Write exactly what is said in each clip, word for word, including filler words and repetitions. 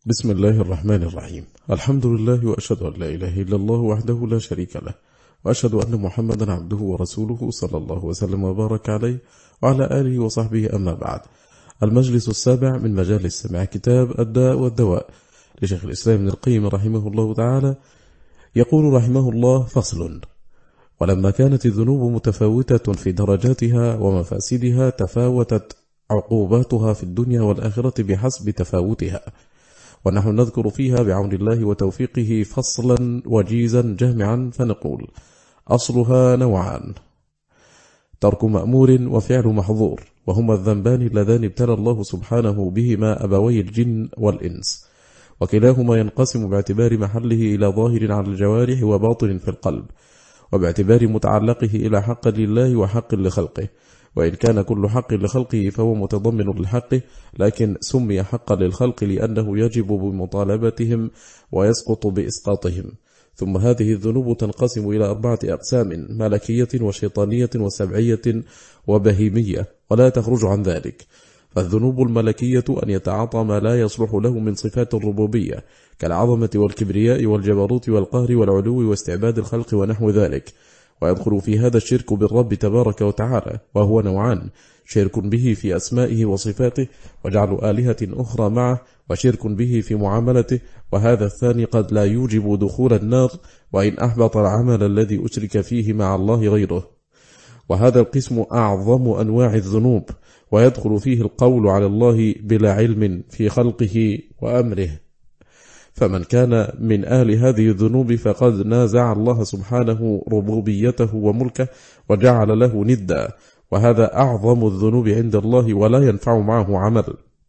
بسم الله الرحمن الرحيم. الحمد لله وأشهد أن لا إله إلا الله وحده لا شريك له، وأشهد أن محمدا عبده ورسوله صلى الله وسلم وبارك عليه وعلى آله وصحبه. أما بعد، المجلس السابع من مجالس سماع كتاب الداء والدواء لشيخ الإسلام ابن القيم رحمه الله تعالى. يقول رحمه الله: فصل. ولما كانت الذنوب متفاوتة في درجاتها ومفاسدها، تفاوتت عقوباتها في الدنيا والآخرة بحسب تفاوتها، ونحن نذكر فيها بعون الله وتوفيقه فصلا وجيزا جامعا، فنقول: أصلها نوعان: ترك مأمور وفعل محظور، وهما الذنبان اللذان ابتلى الله سبحانه بهما أبوي الجن والإنس، وكلاهما ينقسم باعتبار محله إلى ظاهر على الجوارح وباطن في القلب، وباعتبار متعلقه إلى حق لله وحق لخلقه، وإن كان كل حق لخلقه فهو متضمن للحق، لكن سمي حقا للخلق لأنه يجب بمطالبتهم ويسقط بإسقاطهم. ثم هذه الذنوب تنقسم إلى أربعة أقسام: ملكية وشيطانية وسبعية وبهيمية، ولا تخرج عن ذلك. فالذنوب الملكية أن يتعاطى ما لا يصلح له من صفات الربوبية، كالعظمة والكبرياء والجبروت والقهر والعلو واستعباد الخلق ونحو ذلك، ويدخل في هذا الشرك بالرب تبارك وتعالى، وهو نوعان: شرك به في أسمائه وصفاته وجعل آلهة أخرى معه، وشرك به في معاملته، وهذا الثاني قد لا يوجب دخول النار وإن أحبط العمل الذي أشرك فيه مع الله غيره. وهذا القسم أعظم أنواع الذنوب، ويدخل فيه القول على الله بلا علم في خلقه وأمره. فمن كان من أهل هذه الذنوب فقد نازع الله سبحانه ربوبيته وملكه وجعل له ندا، وهذا أعظم الذنوب عند الله ولا ينفع معه عمل.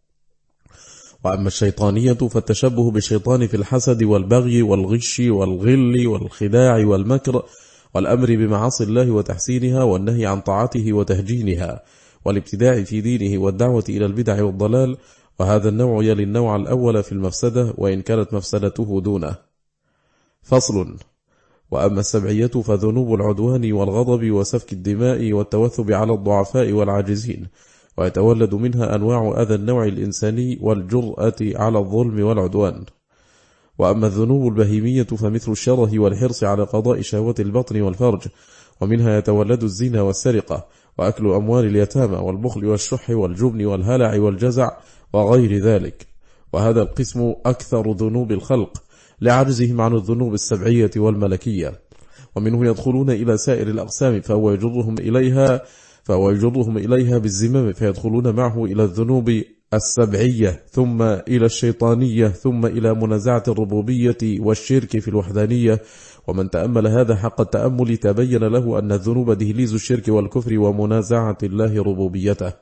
وأما الشيطانية فالتشبه بالشيطان في الحسد والبغي والغش والغل والخداع والمكر والأمر بمعاصي الله وتحسينها والنهي عن طاعته وتهجينها والابتداع في دينه والدعوة إلى البدع والضلال، وهذا النوع يلي النوع الأول في المفسدة وإن كانت مفسدته دونه. فصل. وأما السبعية فذنوب العدوان والغضب وسفك الدماء والتوثب على الضعفاء والعاجزين، ويتولد منها أنواع أذى النوع الإنساني والجرأة على الظلم والعدوان. وأما الذنوب البهيمية فمثل الشره والحرص على قضاء شهوة البطن والفرج، ومنها يتولد الزنا والسرقة وأكل أموال اليتامى والبخل والشح والجبن والهلع والجزع وغير ذلك. وهذا القسم أكثر ذنوب الخلق لعجزهم عن الذنوب السبعية والملكية، ومنه يدخلون إلى سائر الأقسام فهو يجرهم إليها فهو يجرهم إليها بالزمام، فيدخلون معه إلى الذنوب السبعية، ثم إلى الشيطانية، ثم إلى منازعة الربوبية والشرك في الوحدانية. ومن تأمل هذا حق التأمل تبين له أن الذنوب دهليز الشرك والكفر ومنازعة الله ربوبيته.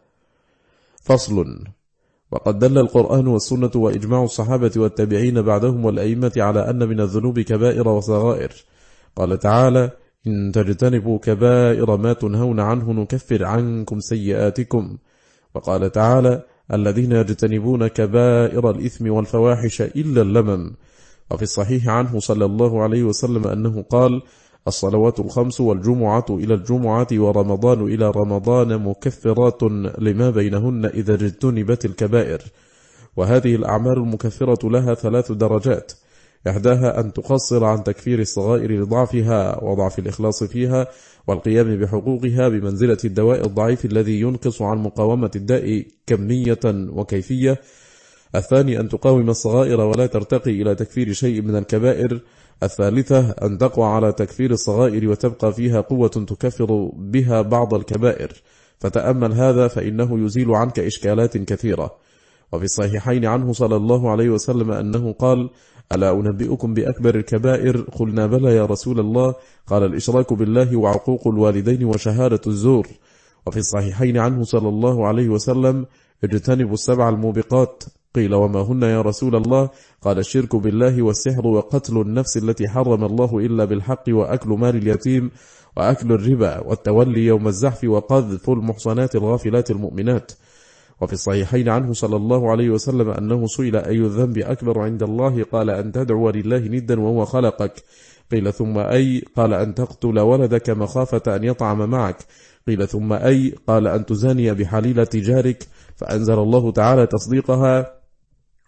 فصل. وقد دل القرآن والسنة وإجماع الصحابة والتابعين بعدهم والأئمة على أن من الذنوب كبائر وصغائر. قال تعالى: إن تجتنبوا كبائر ما تنهون عنه نكفر عنكم سيئاتكم. وقال تعالى: الذين يجتنبون كبائر الإثم والفواحش إلا اللمم. وفي الصحيح عنه صلى الله عليه وسلم أنه قال: الصلوات الخمس والجمعة إلى الجمعة ورمضان إلى رمضان مكفرات لما بينهن إذا اجتنبت الكبائر. وهذه الأعمال المكفرة لها ثلاث درجات: إحداها أن تقصر عن تكفير الصغائر لضعفها وضعف الإخلاص فيها والقيام بحقوقها بمنزلة الدواء الضعيف الذي ينقص عن مقاومة الداء كمية وكيفية. الثاني أن تقاوم الصغائر ولا ترتقي إلى تكفير شيء من الكبائر. الثالثة أن تقوى على تكفير الصغائر وتبقى فيها قوة تكفر بها بعض الكبائر، فتأمل هذا فإنه يزيل عنك إشكالات كثيرة. وفي الصحيحين عنه صلى الله عليه وسلم أنه قال: ألا أنبئكم بأكبر الكبائر؟ قلنا بلى يا رسول الله. قال: الإشراك بالله وعقوق الوالدين وشهادة الزور. وفي الصحيحين عنه صلى الله عليه وسلم: اجتنبوا السبع الموبقات. قيل: وما هن يا رسول الله؟ قال: الشرك بالله والسحر وقتل النفس التي حرم الله إلا بالحق وأكل مال اليتيم وأكل الربا والتولي يوم الزحف وقذف المحصنات الغافلات المؤمنات. وفي الصحيحين عنه صلى الله عليه وسلم أنه سئل: أي الذنب أكبر عند الله؟ قال: أن تدعو لله ندا وهو خلقك. قيل: ثم أي؟ قال: أن تقتل ولدك مخافة أن يطعم معك. قيل: ثم أي؟ قال: أن تزاني بحليلة جارك. فأنزل الله تعالى تصديقها: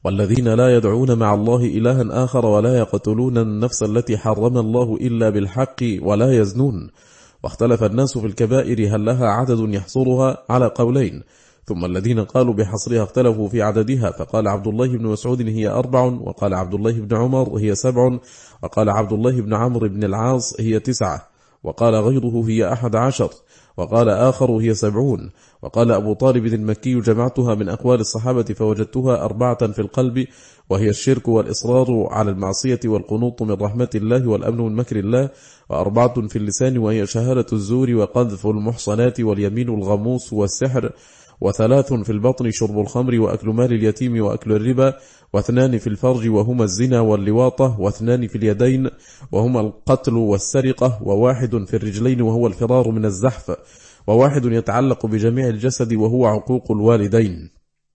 والذين لا يدعون مع الله إلها آخر ولا يقتلون النفس التي حرم الله إلا بالحق ولا يزنون. واختلف الناس في الكبائر هل لها عدد يحصرها على قولين، ثم الذين قالوا بحصرها اختلفوا في عددها، فقال عبد الله بن مسعود هي أربع، وقال عبد الله بن عمر هي سبع، وقال عبد الله بن عمرو بن العاص هي تسعة، وقال غيره هي أحد عشر، وقال آخر هي سبعون، وقال أبو طالب المكي جمعتها من أقوال الصحابة فوجدتها أربعة في القلب، وهي الشرك والإصرار على المعصية والقنوط من رحمة الله والأمن من مكر الله، وأربعة في اللسان وهي شهادة الزور وقذف المحصنات واليمين الغموس والسحر، وثلاث في البطن شرب الخمر وأكل مال اليتيم وأكل الربا، واثنان في الفرج وهما الزنا واللواطة، واثنان في اليدين وهما القتل والسرقة، وواحد في الرجلين وهو الفرار من الزحف، وواحد يتعلق بجميع الجسد وهو عقوق الوالدين.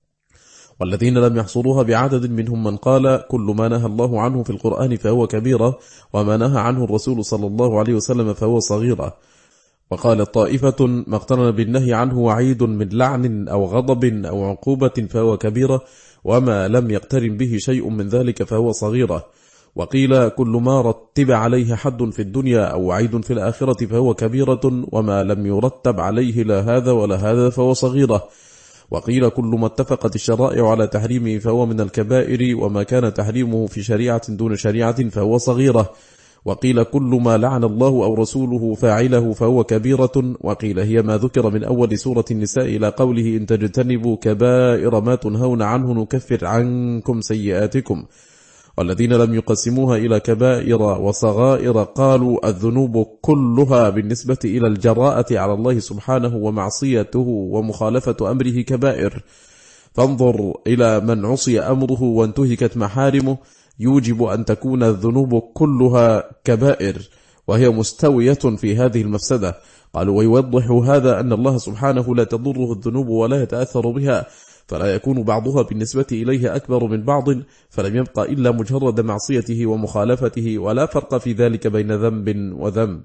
والذين لم يحصروها بعدد منهم من قال كل ما نهى الله عنه في القرآن فهو كبيرة، وما نهى عنه الرسول صلى الله عليه وسلم فهو صغيرة. وقال الطائفة ما اقترن بالنهي عنه وعيد من لعن أو غضب أو عقوبة فهو كبيرة، وما لم يقترن به شيء من ذلك فهو صغيرة. وقيل كل ما رتب عليه حد في الدنيا أو وعيد في الآخرة فهو كبيرة، وما لم يرتب عليه لا هذا ولا هذا فهو صغيرة. وقيل كل ما اتفقت الشرائع على تحريمه فهو من الكبائر، وما كان تحريمه في شريعة دون شريعة فهو صغيرة. وقيل كل ما لعن الله أو رسوله فاعله فهو كبيرة. وقيل هي ما ذكر من أول سورة النساء إلى قوله إن تجتنبوا كبائر ما تنهون عنه نكفر عنكم سيئاتكم. والذين لم يقسموها إلى كبائر وصغائر قالوا الذنوب كلها بالنسبة إلى الجراءة على الله سبحانه ومعصيته ومخالفة أمره كبائر. فانظر إلى من عصي أمره وانتهكت محارمه، يوجب أن تكون الذنوب كلها كبائر، وهي مستوية في هذه المفسدة. قالوا ويوضح هذا أن الله سبحانه لا تضره الذنوب ولا يتأثر بها، فلا يكون بعضها بالنسبة إليه أكبر من بعض، فلم يبقى إلا مجرد معصيته ومخالفته، ولا فرق في ذلك بين ذنب وذنب.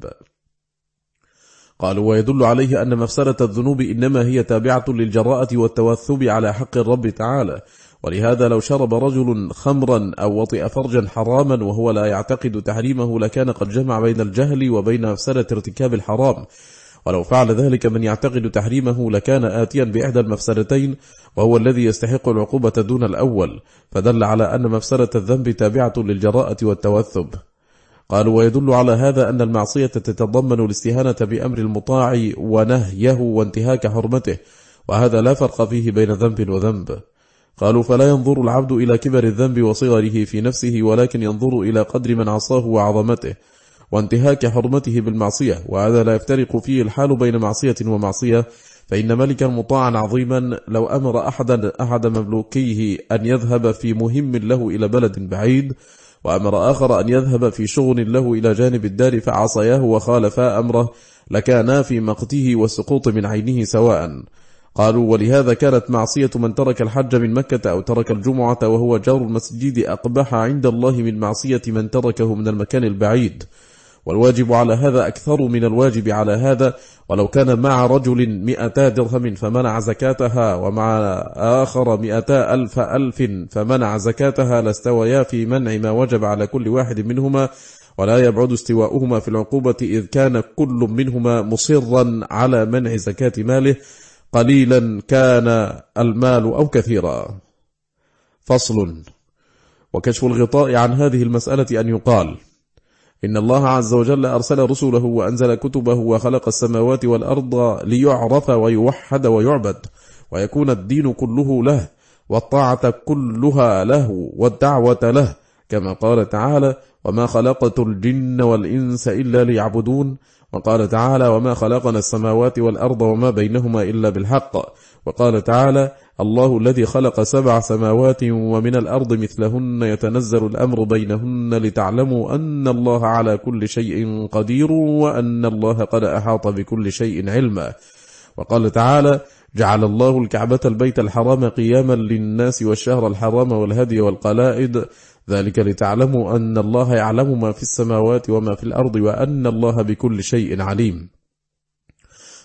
قالوا ويدل عليه أن مفسدة الذنوب إنما هي تابعة للجراءة والتوثب على حق الرب تعالى. ولهذا لو شرب رجل خمرا أو وطئ فرجا حراما وهو لا يعتقد تحريمه لكان قد جمع بين الجهل وبين مفسدة ارتكاب الحرام، ولو فعل ذلك من يعتقد تحريمه لكان آتيا بإحدى المفسدتين، وهو الذي يستحق العقوبة دون الأول، فدل على أن مفسدة الذنب تابعة للجراءة والتوثب. قالوا ويدل على هذا أن المعصية تتضمن الاستهانة بأمر المطاع ونهيه وانتهاك حرمته، وهذا لا فرق فيه بين ذنب وذنب. قالوا فلا ينظر العبد إلى كبر الذنب وصغره في نفسه، ولكن ينظر إلى قدر من عصاه وعظمته وانتهاك حرمته بالمعصية، وهذا لا يفترق فيه الحال بين معصية ومعصية. فإن ملكا مطاعا عظيما لو أمر أحد, أحد مملوكيه أن يذهب في مهم له إلى بلد بعيد، وأمر آخر أن يذهب في شغل له إلى جانب الدار فعصياه وخالفا أمره، لكانا في مقته والسقوط من عينه سواء. قالوا ولهذا كانت معصية من ترك الحج من مكة أو ترك الجمعة وهو جار المسجد أقبح عند الله من معصية من تركه من المكان البعيد، والواجب على هذا أكثر من الواجب على هذا. ولو كان مع رجل مئتا درهم فمنع زكاتها ومع آخر مئتا ألف ألف فمنع زكاتها لاستويا في منع ما وجب على كل واحد منهما، ولا يبعد استواؤهما في العقوبة إذ كان كل منهما مصرا على منع زكاة ماله قليلا كان المال أو كثيرا. فصل. وكشف الغطاء عن هذه المسألة أن يقال إن الله عز وجل أرسل رسله وأنزل كتبه وخلق السماوات والأرض ليعرف ويوحد ويعبد، ويكون الدين كله له، والطاعة كلها له، والدعوة له، كما قال تعالى وما خلقت الجن والإنس إلا ليعبدون، وقال تعالى وما خلقنا السماوات والأرض وما بينهما إلا بالحق، وقال تعالى الله الذي خلق سبع سماوات ومن الأرض مثلهن يتنزل الأمر بينهن لتعلموا أن الله على كل شيء قدير وأن الله قد أحاط بكل شيء علما، وقال تعالى جعل الله الكعبة البيت الحرام قياما للناس والشهر الحرام والهدي والقلائد، ذلك لتعلموا أن الله يعلم ما في السماوات وما في الأرض وأن الله بكل شيء عليم.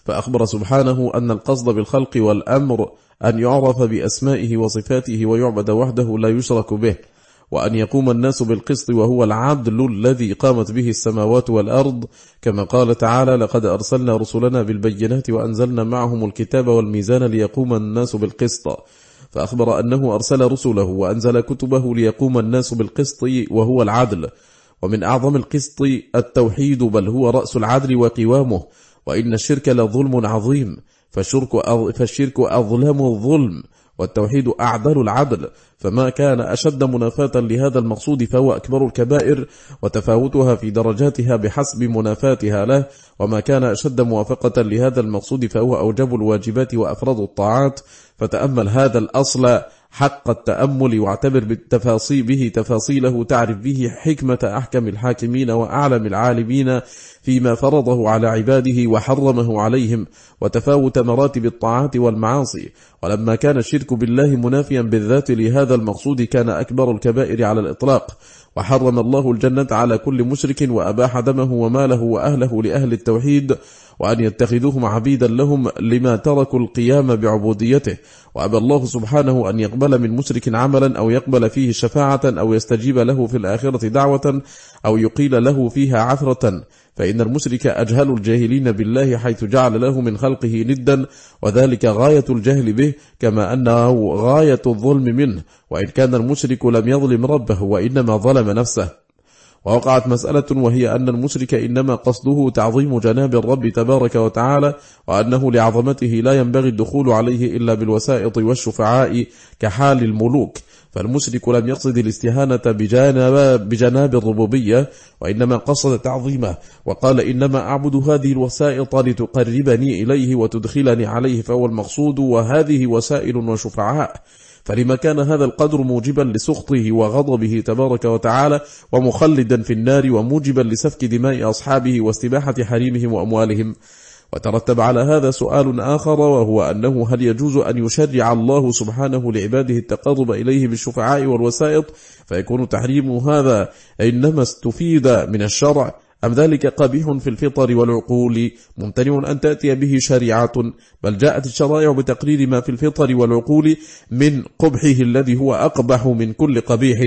فأخبر سبحانه أن القصد بالخلق والأمر أن يعرف بأسمائه وصفاته ويعبد وحده لا يشرك به، وأن يقوم الناس بالقسط وهو العدل الذي قامت به السماوات والأرض، كما قال تعالى: لقد أرسلنا رسلنا بالبينات وأنزلنا معهم الكتاب والميزان ليقوم الناس بالقسط. فأخبر أنه أرسل رسله وأنزل كتبه ليقوم الناس بالقسط وهو العدل. ومن أعظم القسط التوحيد، بل هو رأس العدل وقوامه، وإن الشرك لظلم عظيم، فالشرك فالشرك أظلم الظلم، والتوحيد أعدل العدل، فما كان أشد منافاة لهذا المقصود فهو أكبر الكبائر، وتفاوتها في درجاتها بحسب منافاتها له، وما كان أشد موافقة لهذا المقصود فهو أوجب الواجبات وأفرض الطاعات. فتأمل هذا الأصل حق التأمل، واعتبر بالتفاصيل به تفاصيله، تعرف به حكمة أحكم الحاكمين وأعلم العالمين فيما فرضه على عباده وحرمه عليهم، وتفاوت مراتب الطاعات والمعاصي. ولما كان الشرك بالله منافيا بالذات لهذا المقصود كان أكبر الكبائر على الإطلاق، وحرم الله الجنة على كل مشرك، وأباح دمه وماله وأهله لأهل التوحيد، وأن يتخذوهم عبيدا لهم لما تركوا القيام بعبوديته. وأبى الله سبحانه أن يقبل من مشرك عملا، أو يقبل فيه شفاعة، أو يستجيب له في الآخرة دعوة، أو يقيل له فيها عثرة، فإن المشرك أجهل الجاهلين بالله، حيث جعل له من خلقه ندا، وذلك غاية الجهل به، كما أنه غاية الظلم منه، وإن كان المشرك لم يظلم ربه وإنما ظلم نفسه. ووقعت مسألة، وهي أن المشرك إنما قصده تعظيم جناب الرب تبارك وتعالى، وأنه لعظمته لا ينبغي الدخول عليه إلا بالوسائط والشفعاء كحال الملوك. فالمشرك لم يقصد الاستهانة بجانب, بجناب الربوبية، وإنما قصد تعظيمه، وقال: إنما أعبد هذه الوسائط لتقربني إليه وتدخلني عليه، فهو المقصود، وهذه وسائل وشفعاء. فلما كان هذا القدر موجبا لسخطه وغضبه تبارك وتعالى، ومخلدا في النار، وموجبا لسفك دماء أصحابه واستباحة حريمهم وأموالهم. وترتب على هذا سؤال آخر، وهو أنه هل يجوز أن يشرع الله سبحانه لعباده التقرب إليه بالشفعاء والوسائط، فيكون تحريم هذا إنما استفيد من الشرع، أم ذلك قبيح في الفطر والعقول ممتنع أن تأتي به شريعة، بل جاءت الشرائع بتقرير ما في الفطر والعقول من قبحه الذي هو أقبح من كل قبيح.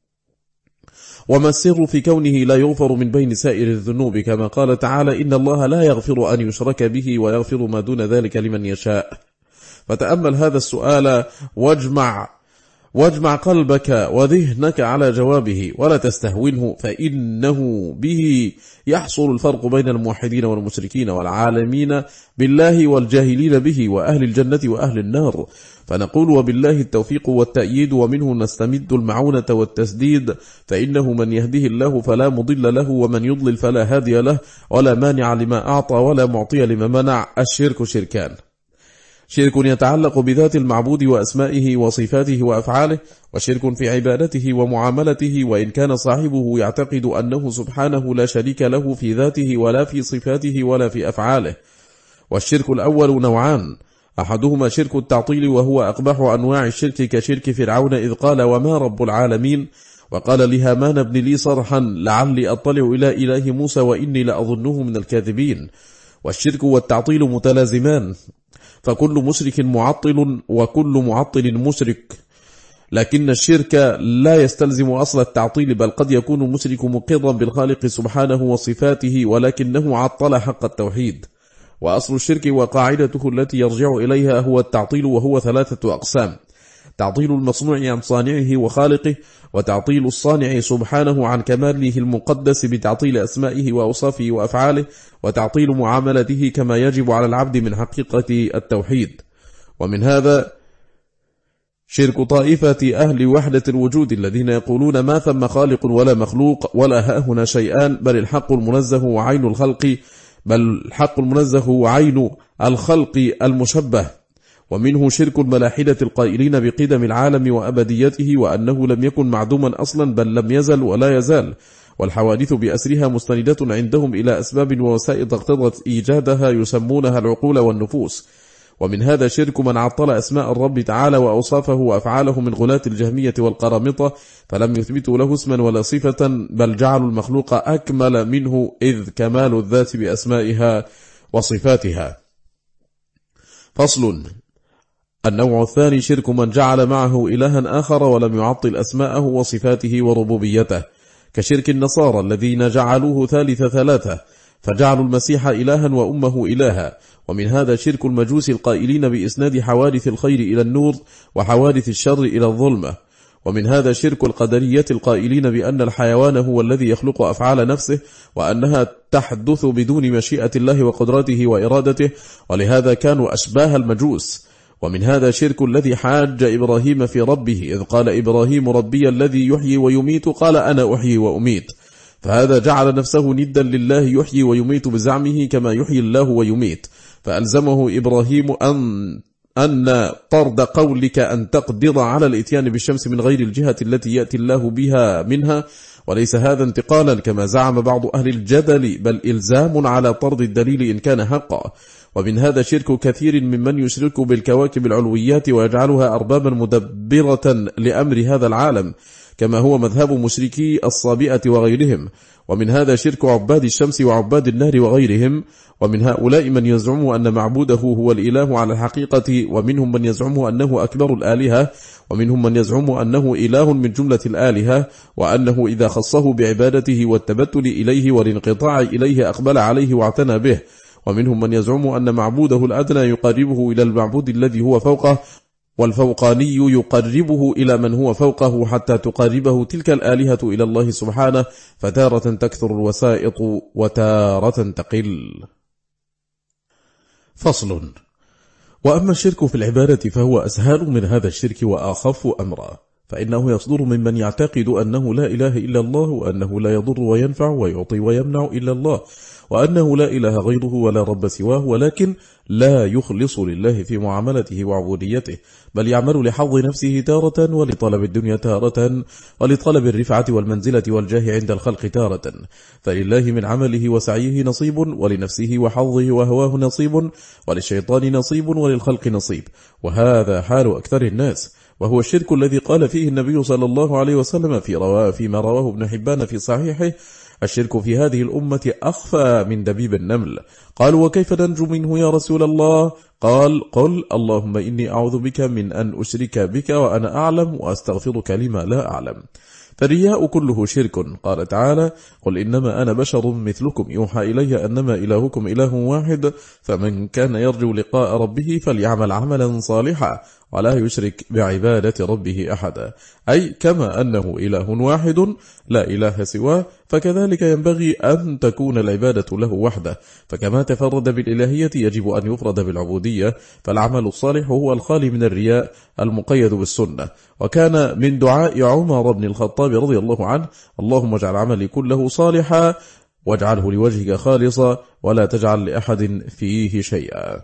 وما السر في كونه لا يغفر من بين سائر الذنوب، كما قال تعالى: إن الله لا يغفر أن يشرك به ويغفر ما دون ذلك لمن يشاء. فتأمل هذا السؤال واجمع واجمع قلبك وذهنك على جوابه، ولا تستهونه، فإنه به يحصل الفرق بين الموحدين والمشركين والعالمين بالله والجاهلين به، وأهل الجنة وأهل النار. فنقول: وبالله التوفيق والتأييد، ومنه نستمد المعونة والتسديد، فإنه من يهده الله فلا مضل له، ومن يضلل فلا هادي له، ولا مانع لما أعطى ولا معطي لما منع. الشرك شركان: شرك يتعلق بذات المعبود وأسمائه وصفاته وأفعاله، وشرك في عبادته ومعاملته، وإن كان صاحبه يعتقد أنه سبحانه لا شريك له في ذاته ولا في صفاته ولا في أفعاله. والشرك الأول نوعان: أحدهما شرك التعطيل، وهو أقبح أنواع الشرك، كشرك فرعون إذ قال: وما رب العالمين، وقال لهامان ابن لي صرحا لعلي أطلع إلى إله موسى وإني لأظنه من الكاذبين. والشرك والتعطيل متلازمان، فكل مشرك معطل وكل معطل مشرك، لكن الشرك لا يستلزم أصل التعطيل، بل قد يكون المشرك مقرا بالخالق سبحانه وصفاته ولكنه عطل حق التوحيد. وأصل الشرك وقاعدته التي يرجع إليها هو التعطيل، وهو ثلاثة أقسام: تعطيل المصنوع عن صانعه وخالقه، وتعطيل الصانع سبحانه عن كماله المقدس بتعطيل أسمائه وأوصافه وأفعاله، وتعطيل معاملته كما يجب على العبد من حقيقة التوحيد. ومن هذا شرك طائفة أهل وحدة الوجود الذين يقولون: ما ثم خالق ولا مخلوق، ولا هاهنا شيئان، بل الحق المنزه وعين الخلق بل الحق المنزه وعين الخلق المشبه. ومنه شرك الملاحدة القائلين بقدم العالم وأبديته، وأنه لم يكن معدوما أصلا، بل لم يزل ولا يزال، والحوادث بأسرها مستندة عندهم إلى أسباب ووسائط اقتضت إيجادها يسمونها العقول والنفوس. ومن هذا شرك من عطل أسماء الرب تعالى وأوصافه وأفعاله من غلاة الجهمية والقرامطة، فلم يثبتوا له اسما ولا صفة، بل جعلوا المخلوق أكمل منه، إذ كمال الذات بأسمائها وصفاتها. فصل. النوع الثاني شرك من جعل معه إلها آخر ولم يعطل أسماءه وصفاته وربوبيته، كشرك النصارى الذين جعلوه ثالث ثلاثة، فجعلوا المسيح إلها وأمه إلها. ومن هذا شرك المجوس القائلين بإسناد حوادث الخير إلى النور وحوادث الشر إلى الظلمة. ومن هذا شرك القدرية القائلين بأن الحيوان هو الذي يخلق أفعال نفسه، وأنها تحدث بدون مشيئة الله وقدرته وإرادته، ولهذا كانوا أشباه المجوس. ومن هذا شرك الذي حاج إبراهيم في ربه، إذ قال إبراهيم ربي الذي يحيي ويميت، قال أنا أحيي وأميت، فهذا جعل نفسه ندا لله يحيي ويميت بزعمه كما يحيي الله ويميت، فألزمه إبراهيم أن أن طرد قولك أن تقدر على الإتيان بالشمس من غير الجهة التي يأتي الله بها منها، وليس هذا انتقالا كما زعم بعض أهل الجدل، بل إلزام على طرد الدليل إن كان حقا. ومن هذا شرك كثير ممن يشرك بالكواكب العلويات ويجعلها أربابا مدبرة لأمر هذا العالم، كما هو مذهب مشركي الصابئة وغيرهم. ومن هذا شرك عباد الشمس وعباد النار وغيرهم. ومن هؤلاء من يزعم أن معبوده هو الإله على الحقيقة، ومنهم من يزعم أنه أكبر الآلهة، ومنهم من يزعم أنه إله من جملة الآلهة، وأنه إذا خصه بعبادته والتبتل إليه والانقطاع إليه أقبل عليه واعتنى به. ومنهم من يزعم أن معبوده الأدنى يقربه إلى المعبود الذي هو فوقه، والفوقاني يقربه إلى من هو فوقه حتى تقربه تلك الآلهة إلى الله سبحانه، فتارة تكثر الوسائط وتارة تقل. فصل. وأما الشرك في العبادة فهو أسهل من هذا الشرك وأخف أمرا، فإنه يصدر ممن يعتقد أنه لا إله إلا الله، وأنه لا يضر وينفع ويعطي ويمنع إلا الله، وأنه لا إله غيره ولا رب سواه، ولكن لا يخلص لله في معاملته وعبوديته، بل يعمل لحظ نفسه تارة، ولطلب الدنيا تارة، ولطلب الرفعة والمنزلة والجاه عند الخلق تارة. فلله من عمله وسعيه نصيب، ولنفسه وحظه وهواه نصيب، وللشيطان نصيب، وللخلق نصيب، وهذا حال أكثر الناس. وهو الشرك الذي قال فيه النبي صلى الله عليه وسلم في رواه فيما رواه ابن حبان في صحيحه: الشرك في هذه الأمة أخفى من دبيب النمل. قالوا: وكيف ننجو منه يا رسول الله؟ قال: قل اللهم إني أعوذ بك من أن أشرك بك وأنا أعلم، وأستغفرك لما لا أعلم. فالرياء كله شرك. قال تعالى: قل إنما أنا بشر مثلكم يوحى إلي أنما إلهكم إله واحد، فمن كان يرجو لقاء ربه فليعمل عملا صالحا ولا يشرك بعبادة ربه أحدا. أي كما أنه إله واحد لا إله سواه، فكذلك ينبغي أن تكون العبادة له وحده، فكما تفرد بالإلهية يجب أن يفرد بالعبودية. فالعمل الصالح هو الخالي من الرياء المقيد بالسنة. وكان من دعاء عمر بن الخطاب رضي الله عنه: اللهم اجعل عملي كله صالحا واجعله لوجهك خالصا ولا تجعل لأحد فيه شيئا.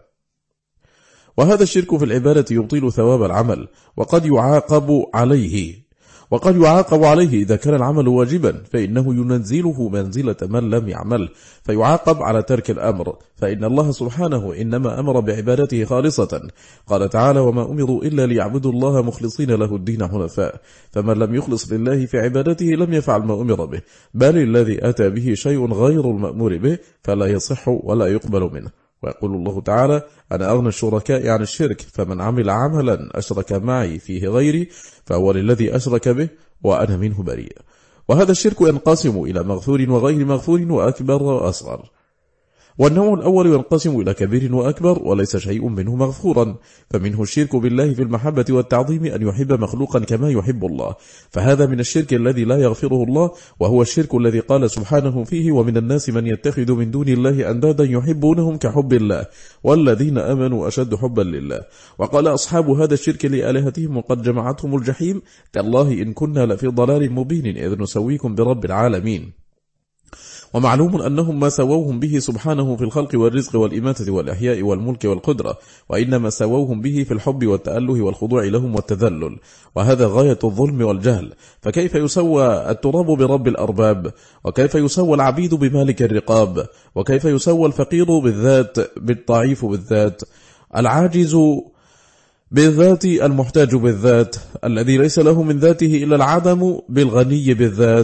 وهذا الشرك في العبادة يبطل ثواب العمل، وقد يعاقب عليه وقد يعاقب عليه إذا كان العمل واجبا، فإنه ينزله منزلة من لم يعمل، فيعاقب على ترك الأمر، فإن الله سبحانه إنما أمر بعبادته خالصة. قال تعالى: وما أمروا إلا ليعبدوا الله مخلصين له الدين حنفاء. فمن لم يخلص لله في عبادته لم يفعل ما أمر به، بل الذي أتى به شيء غير المأمور به، فلا يصح ولا يقبل منه. ويقول الله تعالى: أنا أغنى الشركاء عن الشرك، فمن عمل عملا أشرك معي فيه غيري فهو للذي أشرك به وأنا منه بريء. وهذا الشرك ينقسم إلى مغفور وغير مغفور وأكبر وأصغر. والنوع الأول ينقسم إلى كبير وأكبر، وليس شيء منه مغفورا. فمنه الشرك بالله في المحبة والتعظيم، أن يحب مخلوقا كما يحب الله، فهذا من الشرك الذي لا يغفره الله، وهو الشرك الذي قال سبحانه فيه: ومن الناس من يتخذ من دون الله أندادا يحبونهم كحب الله والذين آمنوا أشد حبا لله. وقال أصحاب هذا الشرك لآلهتهم وقد جمعتهم الجحيم: تالله إن كنا لفي ضلال مبين إذ نسويكم برب العالمين. ومعلوم أنهم ما سووهم به سبحانه في الخلق والرزق والإماتة والإحياء والملك والقدرة، وإنما سووهم به في الحب والتأله والخضوع لهم والتذلل، وهذا غاية الظلم والجهل. فكيف يسوى التراب برب الأرباب؟ وكيف يسوى العبيد بمالك الرقاب؟ وكيف يسوى الفقير بالذات بالضعيف بالذات، العاجز بالذات المحتاج بالذات، الذي ليس له من ذاته إلا العدم بالغني بالذات،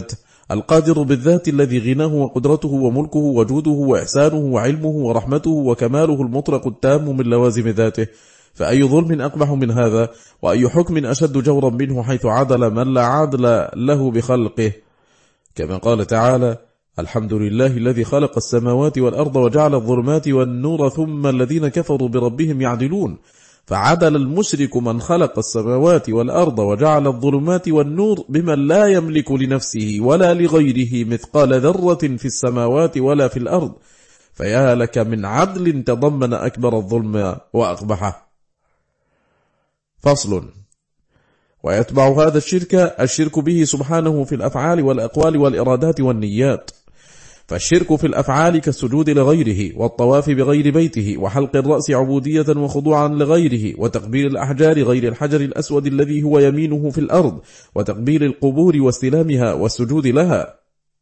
القادر بالذات الذي غناه وقدرته وملكه وجوده وإحسانه وعلمه ورحمته وكماله المطلق التام من لوازم ذاته. فأي ظلم أقبح من هذا، وأي حكم أشد جورا منه، حيث عدل من لا عدل له بخلقه، كما قال تعالى: الحمد لله الذي خلق السماوات والأرض وجعل الظلمات والنور ثم الذين كفروا بربهم يعدلون. فعدل المشرك من خلق السماوات والأرض وجعل الظلمات والنور بمن لا يملك لنفسه ولا لغيره مثقال ذرة في السماوات ولا في الأرض. فيا لك من عدل تضمن أكبر الظلم وأقبحه. فصل. ويتبع هذا الشرك الشرك به سبحانه في الأفعال والأقوال والإرادات والنيات. فالشرك في الأفعال كالسجود لغيره، والطواف بغير بيته، وحلق الرأس عبودية وخضوعا لغيره، وتقبيل الأحجار غير الحجر الأسود الذي هو يمينه في الأرض، وتقبيل القبور واستلامها والسجود لها.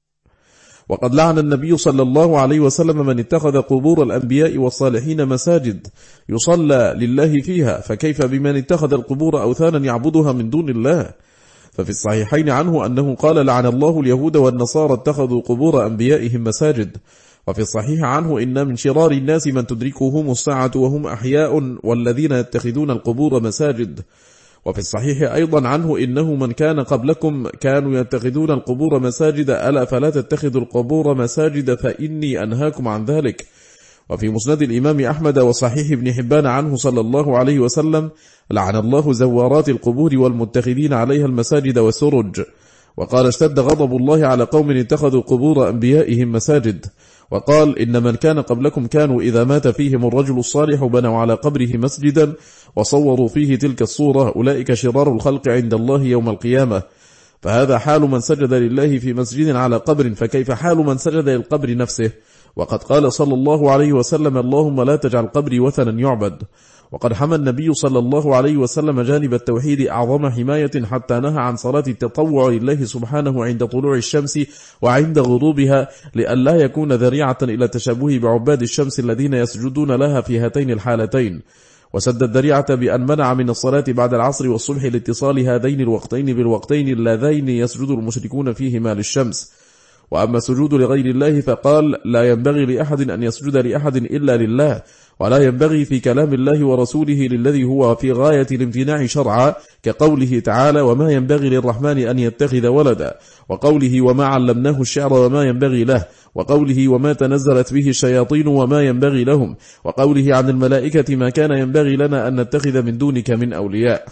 وقد لعن النبي صلى الله عليه وسلم من اتخذ قبور الأنبياء والصالحين مساجد يصلى لله فيها، فكيف بمن اتخذ القبور أوثانا يعبدها من دون الله؟ ففي الصحيحين عنه أنه قال: لعن الله اليهود والنصارى اتخذوا قبور أنبيائهم مساجد. وفي الصحيح عنه: إن من شرار الناس من تدركهم الساعة وهم أحياء والذين يتخذون القبور مساجد. وفي الصحيح أيضا عنه: إنه من كان قبلكم كانوا يتخذون القبور مساجد، ألا فلا تتخذوا القبور مساجد فإني أنهاكم عن ذلك. وفي مسند الإمام أحمد وصحيح ابن حبان عنه صلى الله عليه وسلم: لعن الله زوارات القبور والمتخذين عليها المساجد والسرج. وقال: اشتد غضب الله على قوم اتخذوا قبور أنبيائهم مساجد. وقال: إن من كان قبلكم كانوا إذا مات فيهم الرجل الصالح بنوا على قبره مسجدا وصوروا فيه تلك الصورة، أولئك شرار الخلق عند الله يوم القيامة. فهذا حال من سجد لله في مسجد على قبر، فكيف حال من سجد للقبر نفسه؟ وقد قال صلى الله عليه وسلم: اللهم لا تجعل قبري وثنا يعبد. وقد حمى النبي صلى الله عليه وسلم جانب التوحيد أعظم حماية، حتى نهى عن صلاة التطوع لله سبحانه عند طلوع الشمس وعند غروبها، لئلا يكون ذريعة إلى التشبه بعباد الشمس الذين يسجدون لها في هاتين الحالتين. وسد الذريعة بأن منع من الصلاة بعد العصر والصبح لاتصال هذين الوقتين بالوقتين اللذين يسجد المشركون فيهما للشمس. وأما السجود لغير الله فقال: لا ينبغي لأحد أن يسجد لأحد إلا لله، ولا ينبغي في كلام الله ورسوله للذي هو في غاية الامتناع شرعا، كقوله تعالى: وما ينبغي للرحمن أن يتخذ ولدا، وقوله: وما علمناه الشعر وما ينبغي له، وقوله: وما تنزلت به الشياطين وما ينبغي لهم، وقوله عن الملائكة: ما كان ينبغي لنا أن نتخذ من دونك من أولياء.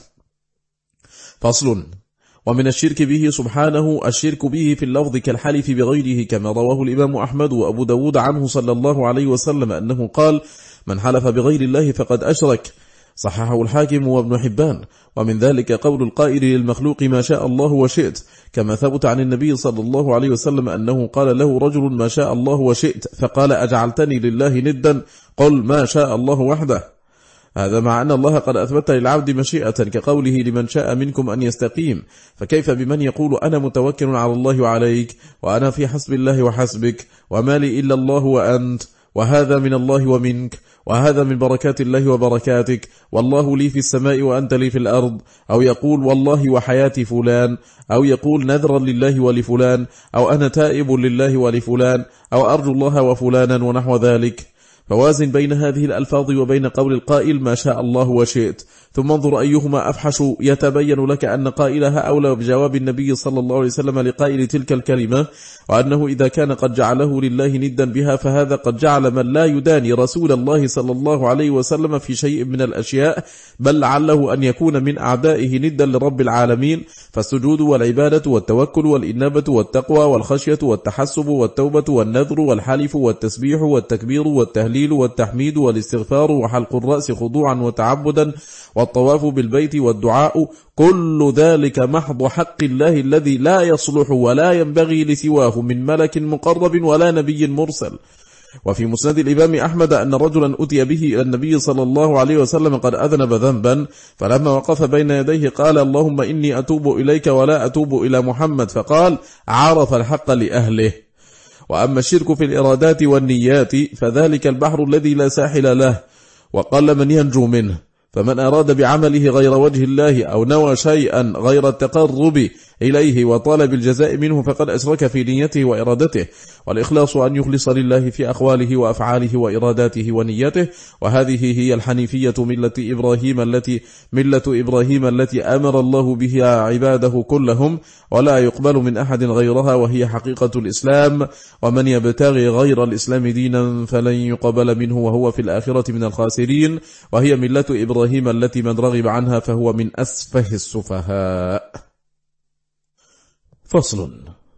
فصل. ومن الشرك به سبحانه الشرك به في اللفظ كالحلف بغيره، كما رواه الإمام أحمد وأبو داود عنه صلى الله عليه وسلم أنه قال: من حلف بغير الله فقد أشرك. صححه الحاكم وابن حبان. ومن ذلك قول القائل للمخلوق: ما شاء الله وشئت، كما ثبت عن النبي صلى الله عليه وسلم أنه قال له رجل: ما شاء الله وشئت، فقال: أجعلتني لله ندا؟ قل: ما شاء الله وحده. هذا مع أن الله قد أثبت للعبد مشيئة، كقوله: لمن شاء منكم أن يستقيم. فكيف بمن يقول: أنا متوكل على الله وعليك، وأنا في حسب الله وحسبك، وما لي إلا الله وأنت، وهذا من الله ومنك، وهذا من بركات الله وبركاتك، والله لي في السماء وأنت لي في الأرض. أو يقول: والله وحياتي فلان، أو يقول: نذرا لله ولفلان، أو أنا تائب لله ولفلان، أو أرجو الله وفلانا، ونحو ذلك. فوازن بين هذه الألفاظ وبين قول القائل: ما شاء الله وشئت، ثم انظر أيهما أفحش، يتبين لك أن قائلها أولى بجواب النبي صلى الله عليه وسلم لقائل تلك الكلمة، وأنه إذا كان قد جعله لله ندا بها، فهذا قد جعل من لا يداني رسول الله صلى الله عليه وسلم في شيء من الأشياء، بل لعله أن يكون من أعدائه ندا لرب العالمين. فالسجود والعبادة والتوكل والإنابة والتقوى والخشية والتحسب والتوبة والنذر والحلف والتسبيح والتكبير والتهليل والتحميد والاستغفار وحلق الرأس خضوعا وتعبدا والطواف بالبيت والدعاء، كل ذلك محض حق الله الذي لا يصلح ولا ينبغي لسواه من ملك مقرب ولا نبي مرسل. وفي مسند الإمام أحمد أن رجلا أتي به إلى النبي صلى الله عليه وسلم قد أذنب ذنبا، فلما وقف بين يديه قال: اللهم إني أتوب إليك ولا أتوب إلى محمد، فقال: عرف الحق لأهله. وأما الشرك في الإرادات والنيات فذلك البحر الذي لا ساحل له، وقل من ينجو منه. فمن أراد بعمله غير وجه الله أو نوى شيئا غير التقرب إليه وطالب الجزاء منه فقد أشرك في نيته وإرادته. والإخلاص أن يخلص لله في أقواله وأفعاله وإراداته ونيته، وهذه هي الحنيفية ملة إبراهيم التي ملة إبراهيم التي أمر الله بها عباده كلهم، ولا يقبل من أحد غيرها، وهي حقيقة الإسلام. ومن يبتغي غير الإسلام دينا فلن يقبل منه وهو في الآخرة من الخاسرين، وهي ملة إبراهيم التي من رغب عنها فهو من أسفه السفهاء. فصل.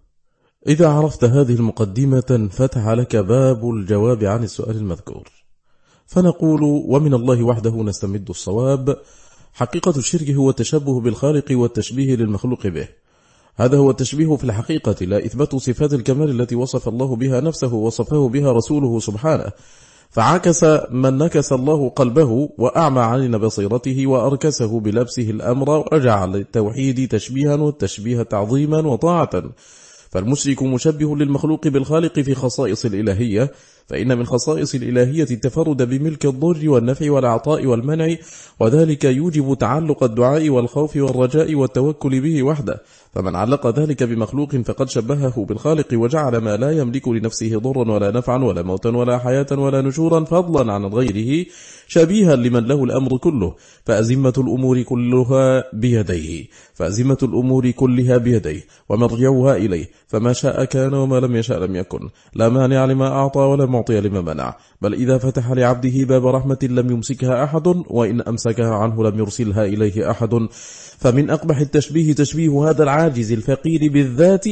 إذا عرفت هذه المقدمة فتح لك باب الجواب عن السؤال المذكور، فنقول: ومن الله وحده نستمد الصواب. حقيقة الشرك هو التشبه بالخالق والتشبيه للمخلوق به. هذا هو التشبيه في الحقيقة، لا إثبات صفات الكمال التي وصف الله بها نفسه ووصفه بها رسوله سبحانه. فعكس من نكس الله قلبه وأعمى عن بصيرته وأركسه بلبسه الأمر، وجعل التوحيد تشبيها والتشبيه تعظيما وطاعة. فالمشرك مشبه للمخلوق بالخالق في خصائص الإلهية، فإن من خصائص الإلهية التفرد بملك الضر والنفع والعطاء والمنع، وذلك يوجب تعلق الدعاء والخوف والرجاء والتوكل به وحده. فمن علق ذلك بمخلوق فقد شبهه بالخالق، وجعل ما لا يملك لنفسه ضرا ولا نفعا ولا موتا ولا حياة ولا نشورا فضلا عن غيره شبيها لمن له الأمر كله. فأزمة الأمور كلها بيديه فأزمة الأمور كلها بيديه ومرجعها إليه، فما شاء كان وما لم يشاء لم يكن. لا مانع لما أعطى ولا معطي لما منع، بل إذا فتح لعبده باب رحمة لم يمسكها أحد، وإن أمسكها عنه لم يرسلها إليه أحد. فمن أقبح التشبيه تشبيه هذا العاجز الفقير بالذات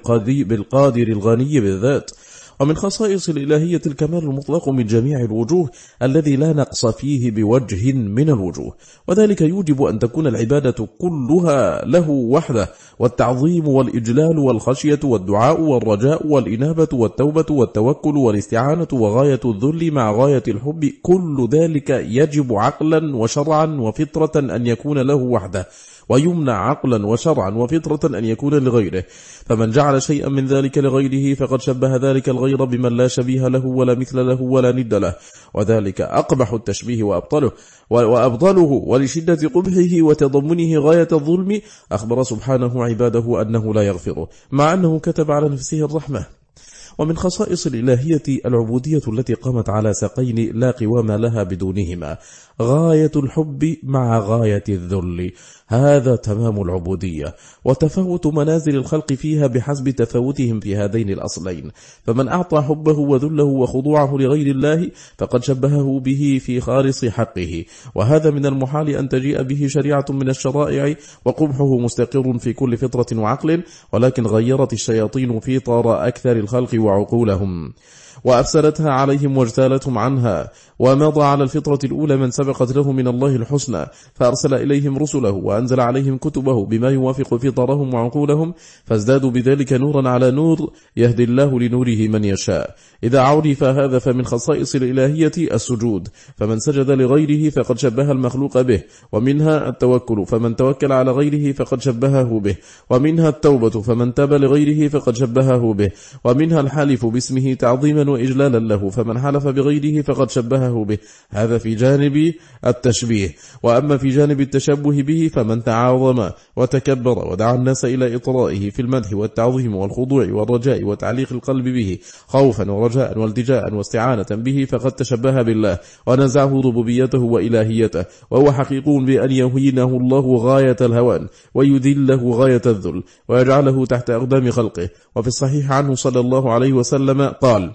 بالقادر الغني بالذات. ومن خصائص الإلهية الكمال المطلق من جميع الوجوه الذي لا نقص فيه بوجه من الوجوه، وذلك يوجب أن تكون العبادة كلها له وحده، والتعظيم والإجلال والخشية والدعاء والرجاء والإنابة والتوبة والتوكل والاستعانة وغاية الذل مع غاية الحب، كل ذلك يجب عقلا وشرعا وفطرة أن يكون له وحده، ويمنع عقلا وشرعا وفطرة أن يكون لغيره. فمن جعل شيئا من ذلك لغيره فقد شبه ذلك الغير بمن لا شبيه له ولا مثل له ولا ند له، وذلك أقبح التشبيه وأبطله وأبطله ولشدة قبحه وتضمنه غاية الظلم. أخبر سبحانه عباده أنه لا يغفره، مع أنه كتب على نفسه الرحمة. ومن خصائص الإلهية العبودية التي قامت على ساقين لا قوام لها بدونهما، غاية الحب مع غاية الذل. هذا تمام العبودية، وتفاوت منازل الخلق فيها بحسب تفاوتهم في هذين الأصلين. فمن أعطى حبه وذله وخضوعه لغير الله فقد شبهه به في خالص حقه، وهذا من المحال أن تجيء به شريعة من الشرائع، وقبحه مستقر في كل فطرة وعقل، ولكن غيرت الشياطين فطر أكثر الخلق وعقولهم وأفسدتها عليهم واجتالتهم عنها، ومضى على الفطرة الأولى من سبقت له من الله الحسنى، فأرسل إليهم رسله وأنزل عليهم كتبه بما يوافق فطرهم وعقولهم، فازدادوا بذلك نورا على نور، يهدي الله لنوره من يشاء. إذا عرف هذا فمن خصائص الإلهية السجود، فمن سجد لغيره فقد شبه المخلوق به، ومنها التوكل، فمن توكل على غيره فقد شبهه به، ومنها التوبة، فمن تاب لغيره فقد شبهه به، ومنها الحلف باسمه تعظيما وإجلالا له، فمن حلف بغيره فقد شبهه به. هذا في جانب التشبيه. وأما في جانب التشبه به فمن تعاظم وتكبر ودعا الناس إلى إطرائه في المدح والتعظيم والخضوع والرجاء وتعليق القلب به خوفا ورجاء والتجاء واستعانة به فقد تشبه بالله ونزعه ربوبيته وإلهيته، وهو حقيق بأن يهينه الله غاية الهوان ويذله غاية الذل ويجعله تحت أقدام خلقه. وفي الصحيح عنه صلى الله عليه وسلم قال: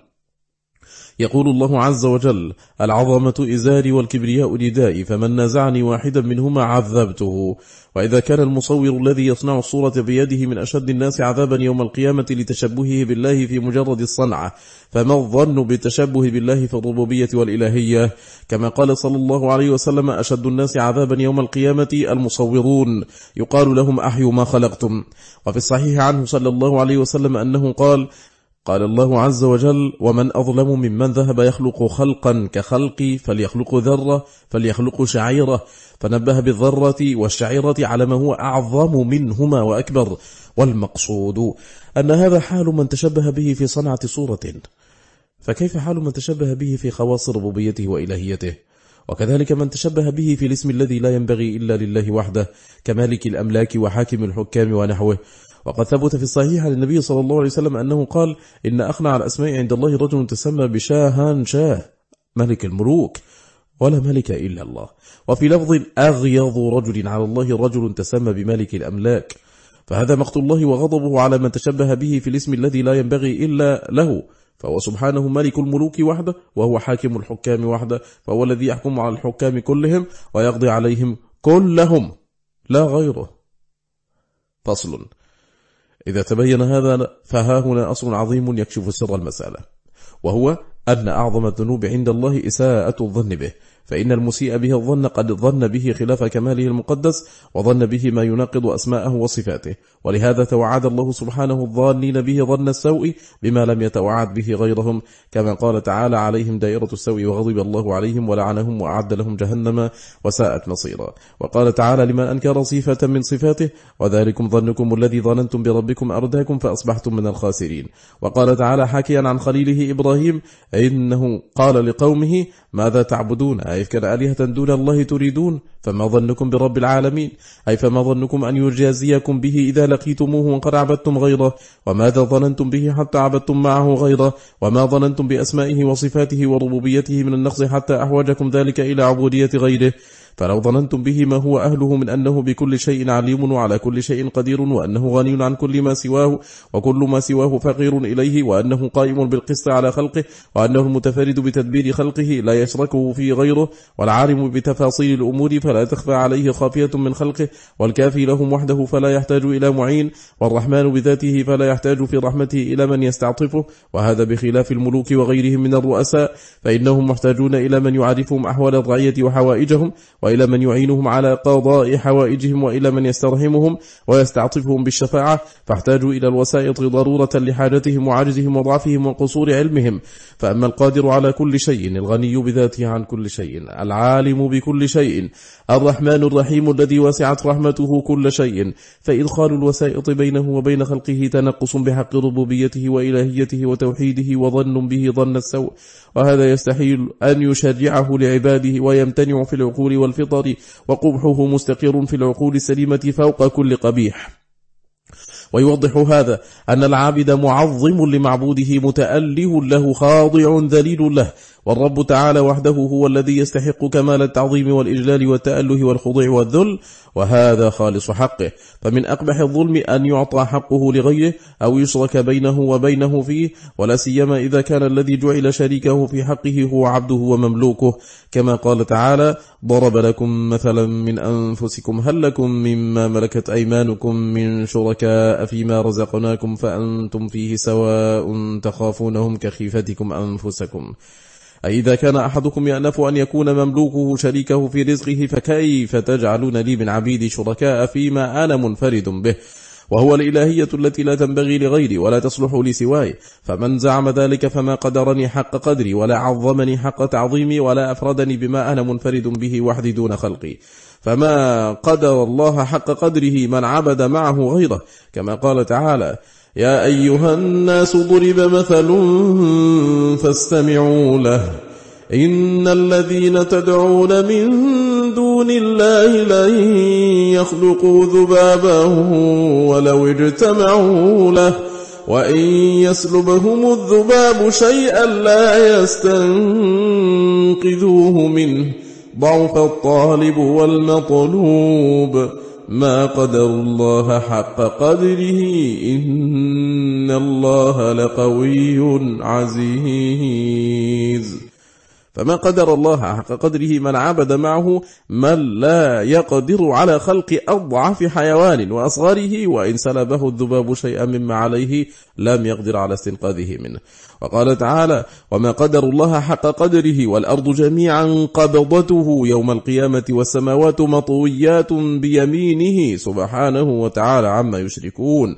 يقول الله عز وجل: العظمة إزاري والكبرياء ردائي، فمن نزعني واحدا منهما عذبته. وإذا كان المصور الذي يصنع الصورة بيده من أشد الناس عذابا يوم القيامة لتشبهه بالله في مجرد الصنعة، فما الظن بالتشبه بالله في الربوبية والإلهية؟ كما قال صلى الله عليه وسلم: أشد الناس عذابا يوم القيامة المصورون، يقال لهم: أحيوا ما خلقتم. وفي الصحيح عنه صلى الله عليه وسلم أنه قال: قال الله عز وجل: ومن أظلم ممن ذهب يخلق خلقا كخلقي، فليخلق ذرة فليخلق شعيرة، فنبه بالذرة والشعيرة على ما هو أعظم منهما وأكبر. والمقصود أن هذا حال من تشبه به في صنعة صورة، فكيف حال من تشبه به في خواص ربوبيته وإلهيته؟ وكذلك من تشبه به في الاسم الذي لا ينبغي إلا لله وحده كمالك الأملاك وحاكم الحكام ونحوه. وقد ثبت في الصحيح عن النبي صلى الله عليه وسلم أنه قال: إن أخنع الأسماء عند الله رجل تسمى بشاهان شاه، ملك الملوك، ولا ملك إلا الله. وفي لفظ: أغيظ رجل على الله رجل تسمى بملك الأملاك. فهذا مقت الله وغضبه على من تشبه به في الاسم الذي لا ينبغي إلا له، فهو سبحانه ملك الملوك وحده، وهو حاكم الحكام وحده، فهو الذي يحكم على الحكام كلهم ويقضي عليهم كلهم لا غيره. فصل. إذا تبين هذا فها هنا أصل عظيم يكشف سر المسألة، وهو أن أعظم الذنوب عند الله إساءة الظن به، فإن المسيء به الظن قد ظن به خلاف كماله المقدس، وظن به ما يناقض أسماءه وصفاته، ولهذا توعد الله سبحانه الظانين به ظن السوء بما لم يتوعد به غيرهم، كما قال تعالى: عليهم دائرة السوء وغضب الله عليهم ولعنهم وأعد لهم جهنم وساءت مصيرا. وقال تعالى لمن أنكر صفة من صفاته: وذلكم ظنكم الذي ظننتم بربكم أرداكم فأصبحتم من الخاسرين. وقال تعالى حاكيا عن خليله إبراهيم: إنه قال لقومه: ماذا تعبدون أئفكا آلهة دون الله تريدون فما ظنكم برب العالمين، أي فما ظنكم أن يجازيكم به إذا لقيتموه وقد عبدتم غيره، وماذا ظننتم به حتى عبدتم معه غيره، وما ظننتم بأسمائه وصفاته وربوبيته من النقص حتى أحوجكم ذلك إلى عبودية غيره. فلو ظننتم به ما هو أهله من أنه بكل شيء عليم وعلى كل شيء قدير، وأنه غني عن كل ما سواه وكل ما سواه فقير إليه، وأنه قائم بالقسط على خلقه، وأنه المتفرد بتدبير خلقه لا يشركه فيه غيره، والعالم بتفاصيل الأمور فلا تخفى عليه خافية من خلقه، والكافي لهم وحده فلا يحتاج إلى معين، والرحمن بذاته فلا يحتاج في رحمته إلى من يستعطفه، وهذا بخلاف الملوك وغيرهم من الرؤساء، فإنهم محتاجون إلى من يعرفهم أحوال الرعية وحوائجهم، وإلى من يعينهم على قضاء حوائجهم، وإلى من يسترحمهم ويستعطفهم بالشفاعة، فاحتاجوا إلى الوسائط ضرورة لحاجتهم وعجزهم وضعفهم وقصور علمهم. فأما القادر على كل شيء، الغني بذاته عن كل شيء، العالم بكل شيء، الرحمن الرحيم الذي وسعت رحمته كل شيء، فإدخال الوسائط بينه وبين خلقه تنقص بحق ربوبيته وإلهيته وتوحيده، وظن به ظن السوء، وهذا يستحيل أن يشرعه لعباده، ويمتنع في العقول والفطر، وقبحه مستقر في العقول السليمة فوق كل قبيح. ويوضح هذا أن العابد معظم لمعبوده متأله له خاضع ذليل له، والرب تعالى وحده هو الذي يستحق كمال التعظيم والإجلال والتأله والخضوع والذل، وهذا خالص حقه. فمن أقبح الظلم أن يعطى حقه لغيره أو يشرك بينه وبينه فيه، ولا سيما إذا كان الذي جعل شريكه في حقه هو عبده ومملوكه، كما قال تعالى: ضرب لكم مثلا من أنفسكم هل لكم مما ملكت أيمانكم من شركاء فيما رزقناكم فأنتم فيه سواء تخافونهم كخيفتكم أنفسكم. أي إذا كان أحدكم يأنف أن يكون مملوكه شريكه في رزقه، فكيف تجعلون لي من عبيدي شركاء فيما أنا منفرد به، وهو الإلهية التي لا تنبغي لغيري ولا تصلح لسواي. فمن زعم ذلك فما قدرني حق قدري، ولا عظمني حق تعظيمي، ولا أفردني بما أنا منفرد به وحدي دون خلقي. فما قدر الله حق قدره من عبد معه غيره، كما قال تعالى: يا أيها الناس ضرب مثل فاستمعوا له إن الذين تدعون من دون الله لن يخلقوا ذبابا ولو اجتمعوا له وإن يسلبهم الذباب شيئا لا يستنقذوه منه ضعف الطالب والمطلوب ما قدر الله حق قدره إن الله لقوي عزيز. فما قدر الله حق قدره من عبد معه من لا يقدر على خلق أضعف حيوان وأصغره، وإن سلبه الذباب شيئا مما عليه لم يقدر على استنقاذه منه. وقال تعالى: وما قدر الله حق قدره والأرض جميعا قبضته يوم القيامة والسماوات مطويات بيمينه سبحانه وتعالى عما يشركون.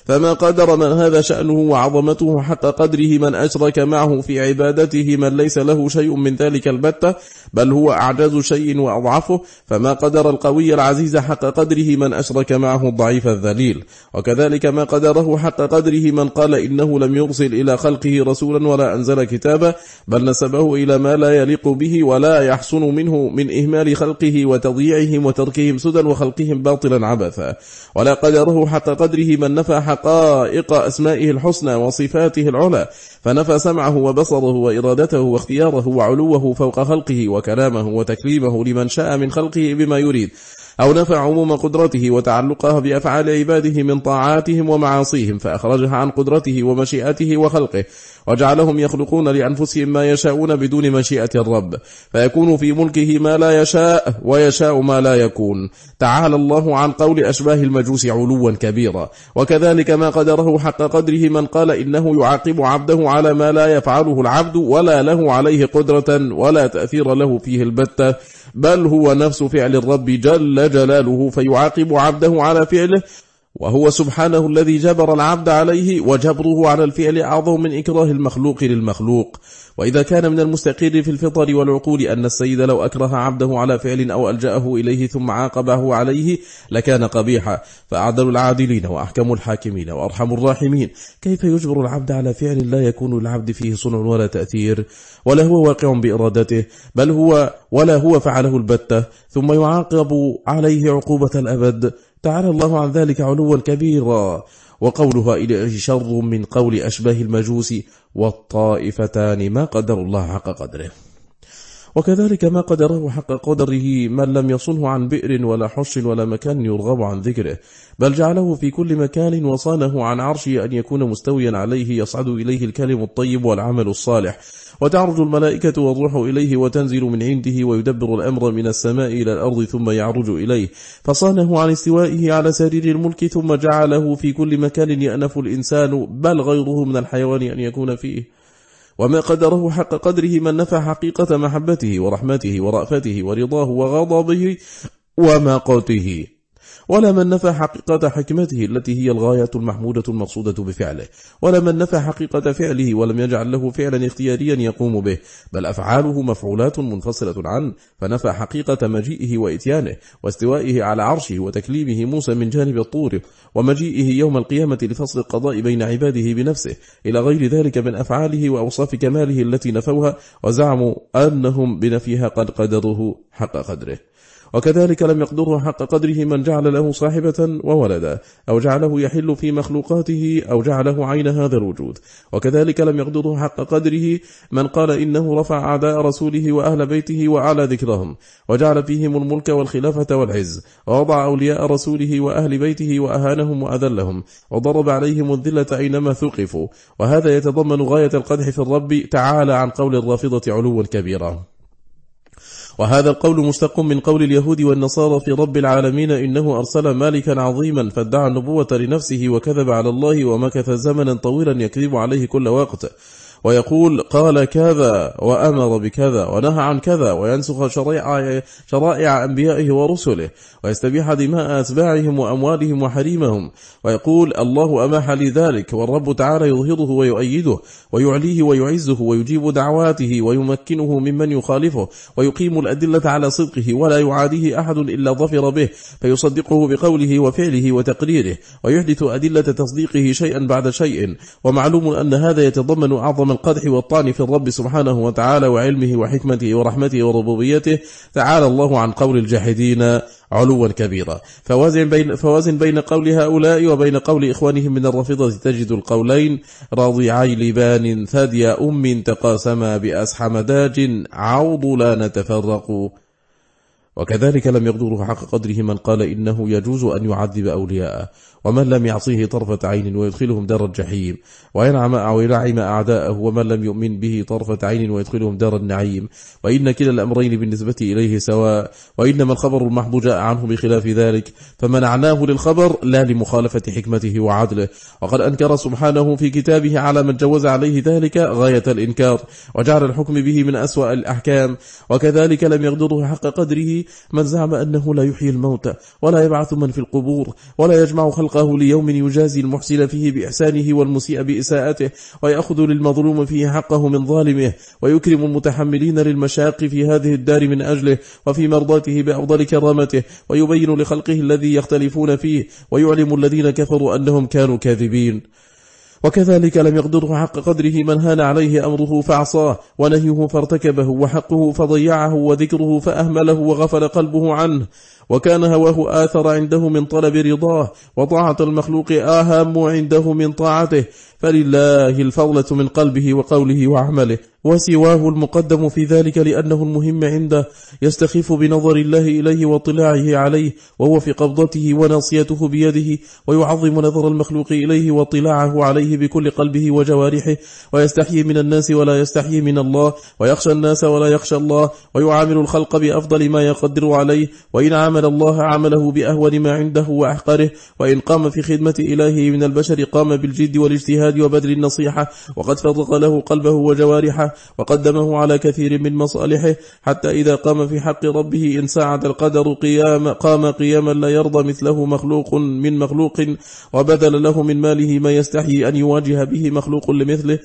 فما قدر من هذا شأنه وعظمته حق قدره من أشرك معه في عبادته من ليس له شيء من ذلك البتة، بل هو أعجز شيء وأضعفه. فما قدر القوي العزيز حق قدره من أشرك معه الضعيف الذليل. وكذلك ما قدره حق قدره من قال إنه لم يرسل إلى خلقه رسولا ولا أنزل كتابا، بل نسبه إلى ما لا يليق به ولا يحسن منه من إهمال خلقه وتضييعهم وتركهم سدى وخلقهم باطلا عبثا. ولا قدره حق قدره من نفى حقائق أسمائه الحسنى وصفاته العلى، فنفى سمعه وبصره وإرادته واختياره وعلوه فوق خلقه وكلامه وتكليمه لمن شاء من خلقه بما يريد، أو نفى عموم قدرته وتعلقها بأفعال عباده من طاعاتهم ومعاصيهم، فأخرجها عن قدرته ومشيئته وخلقه، وجعلهم يخلقون لأنفسهم ما يشاءون بدون مشيئة الرب، فيكون في ملكه ما لا يشاء ويشاء ما لا يكون. تعالى الله عن قول أشباه المجوس علوا كبيرا. وكذلك ما قدره حق قدره من قال إنه يعاقب عبده على ما لا يفعله العبد ولا له عليه قدرة ولا تأثير له فيه البتة، بل هو نفس فعل الرب جل جلاله، فيعاقب عبده على فعله، وهو سبحانه الذي جبر العبد عليه، وجبره على الفعل أعظم من إكراه المخلوق للمخلوق. وإذا كان من المستقر في الفطر والعقول أن السيد لو أكره عبده على فعل أو ألجأه إليه ثم عاقبه عليه لكان قبيحا، فأعدل العادلين وأحكم الحاكمين وأرحم الراحمين كيف يجبر العبد على فعل لا يكون للعبد فيه صنع ولا تأثير ولا هو واقع بإرادته، بل هو ولا هو فعله البتة، ثم يعاقب عليه عقوبة الأبد؟ تعالى الله عن ذلك علوا كبيرا. وقولها إليه شر من قول أشباه المجوس والطائفتان ما قدر الله حق قدره. وكذلك ما قدره حق قدره من لم يصنه عن بئر ولا حش ولا مكان يرغب عن ذكره، بل جعله في كل مكان وصانه عن عرشه أن يكون مستويا عليه يصعد إليه الكلم الطيب والعمل الصالح، وتعرج الملائكة والروح إليه وتنزل من عنده، ويدبر الأمر من السماء إلى الأرض ثم يعرج إليه، فصانه عن استوائه على سرير الملك، ثم جعله في كل مكان يأنف الإنسان بل غيره من الحيوان أن يكون فيه. وما قدره حق قدره من نفى حقيقة محبته ورحمته ورأفته ورضاه وغضبه ومقته، ولا من نفى حقيقة حكمته التي هي الغاية المحمودة المقصودة بفعله، ولا من نفى حقيقة فعله ولم يجعل له فعلا اختياريا يقوم به، بل أفعاله مفعولات منفصلة عنه، فنفى حقيقة مجيئه وإتيانه واستوائه على عرشه وتكليمه موسى من جانب الطور ومجيئه يوم القيامة لفصل القضاء بين عباده بنفسه، إلى غير ذلك من أفعاله وأوصاف كماله التي نفوها وزعموا أنهم بنفيها قد قدروه حق قدره. وكذلك لم يقدره حق قدره من جعل له صاحبة وولدا، أو جعله يحل في مخلوقاته، أو جعله عين هذا الوجود. وكذلك لم يقدره حق قدره من قال إنه رفع أعداء رسوله وأهل بيته وأعلى ذكرهم، وجعل فيهم الملك والخلافة والعز، ووضع أولياء رسوله وأهل بيته وأهانهم وأذلهم، وضرب عليهم الذلة أينما ثقفوا. وهذا يتضمن غاية القدح في الرب تعالى عن قول الرافضة علوا كبيرا. وهذا القول مشتق من قول اليهود والنصارى في رب العالمين إنه أرسل مالكا عظيما فادعى النبوة لنفسه وكذب على الله ومكث زمنا طويلا يكذب عليه كل وقت، ويقول قال كذا وأمر بكذا ونهى عن كذا، وينسخ شرائع, شرائع أنبيائه ورسله، ويستبيح دماء أتباعهم وأموالهم وحريمهم، ويقول الله أماح لي ذلك، والرب تعالى يظهره ويؤيده ويعليه ويعزه ويجيب دعواته ويمكنه ممن يخالفه، ويقيم الأدلة على صدقه ولا يعاديه أحد إلا ظفر به فيصدقه بقوله وفعله وتقريره، ويحدث أدلة تصديقه شيئا بعد شيء. ومعلوم أن هذا يتضمن أعظم القدح والطعن في الرب سبحانه وتعالى وعلمه وحكمته ورحمته وربوبيته. تعالى الله عن قول الجاحدين علوا كبيرا. فوازن بين, فوازن بين قول هؤلاء وبين قول إخوانهم من الرافضة تجد القولين راضعي لبان ثدي أم تقاسما بأسحم داج عوض لا نتفرق. وكذلك لم يقدره حق قدره من قال إنه يجوز أن يعذب أولياءه ومن لم يعصيه طرفة عين ويدخلهم دار الجحيم، وينعم أو يلعم أعداءه ومن لم يؤمن به طرفة عين ويدخلهم دار النعيم، وإن كلا الأمرين بالنسبة إليه سواء، وإنما الخبر المحض جاء عنه بخلاف ذلك، فمنعناه للخبر لا لمخالفة حكمته وعدله. وقد أنكر سبحانه في كتابه على من جوز عليه ذلك غاية الإنكار، وجعل الحكم به من أسوأ الأحكام. وكذلك لم يقدره حق قدره من زعم أنه لا يحيي الموتى ولا يبعث من في القبور ولا يجمع خلقه ليوم يجازي المحسن فيه بإحسانه والمسيء بإساءته، ويأخذ للمظلوم فيه حقه من ظالمه، ويكرم المتحملين للمشاق في هذه الدار من أجله وفي مرضاته بأفضل كرامته، ويبين لخلقه الذي يختلفون فيه، ويعلم الذين كفروا أنهم كانوا كاذبين. وكذلك لم يقدره حق قدره من هان عليه أمره فعصاه، ونهيه فارتكبه، وحقه فضيعه، وذكره فأهمله وغفل قلبه عنه، وكان هواه آثر عنده من طلب رضاه، وطاعة المخلوق آهام عنده من طاعته، فلله الفضلة من قلبه وقوله وعمله، وسواه المقدم في ذلك لأنه المهم عنده، يستخف بنظر الله إليه واطلاعه عليه وهو في قبضته وناصيته بيده، ويعظم نظر المخلوق إليه واطلاعه عليه بكل قلبه وجوارحه، ويستحيي من الناس ولا يستحيي من الله، ويخشى الناس ولا يخشى الله، ويعامل الخلق بأفضل ما يقدر عليه، وإن عامل الله عمله بأهون ما عنده وأحقره، وإن قام في خدمة إلهه من البشر قام بالجد والاجتهاد وبذل النصيحة، وقد فرق له قلبه وجوارحه وقدمه على كثير من مصالحه، حتى إذا قام في حق ربه إن ساعد القدر قيام قام قياما لا يرضى مثله مخلوق من مخلوق، وبذل له من ماله ما يستحيي أن يواجه به مخلوق لمثله.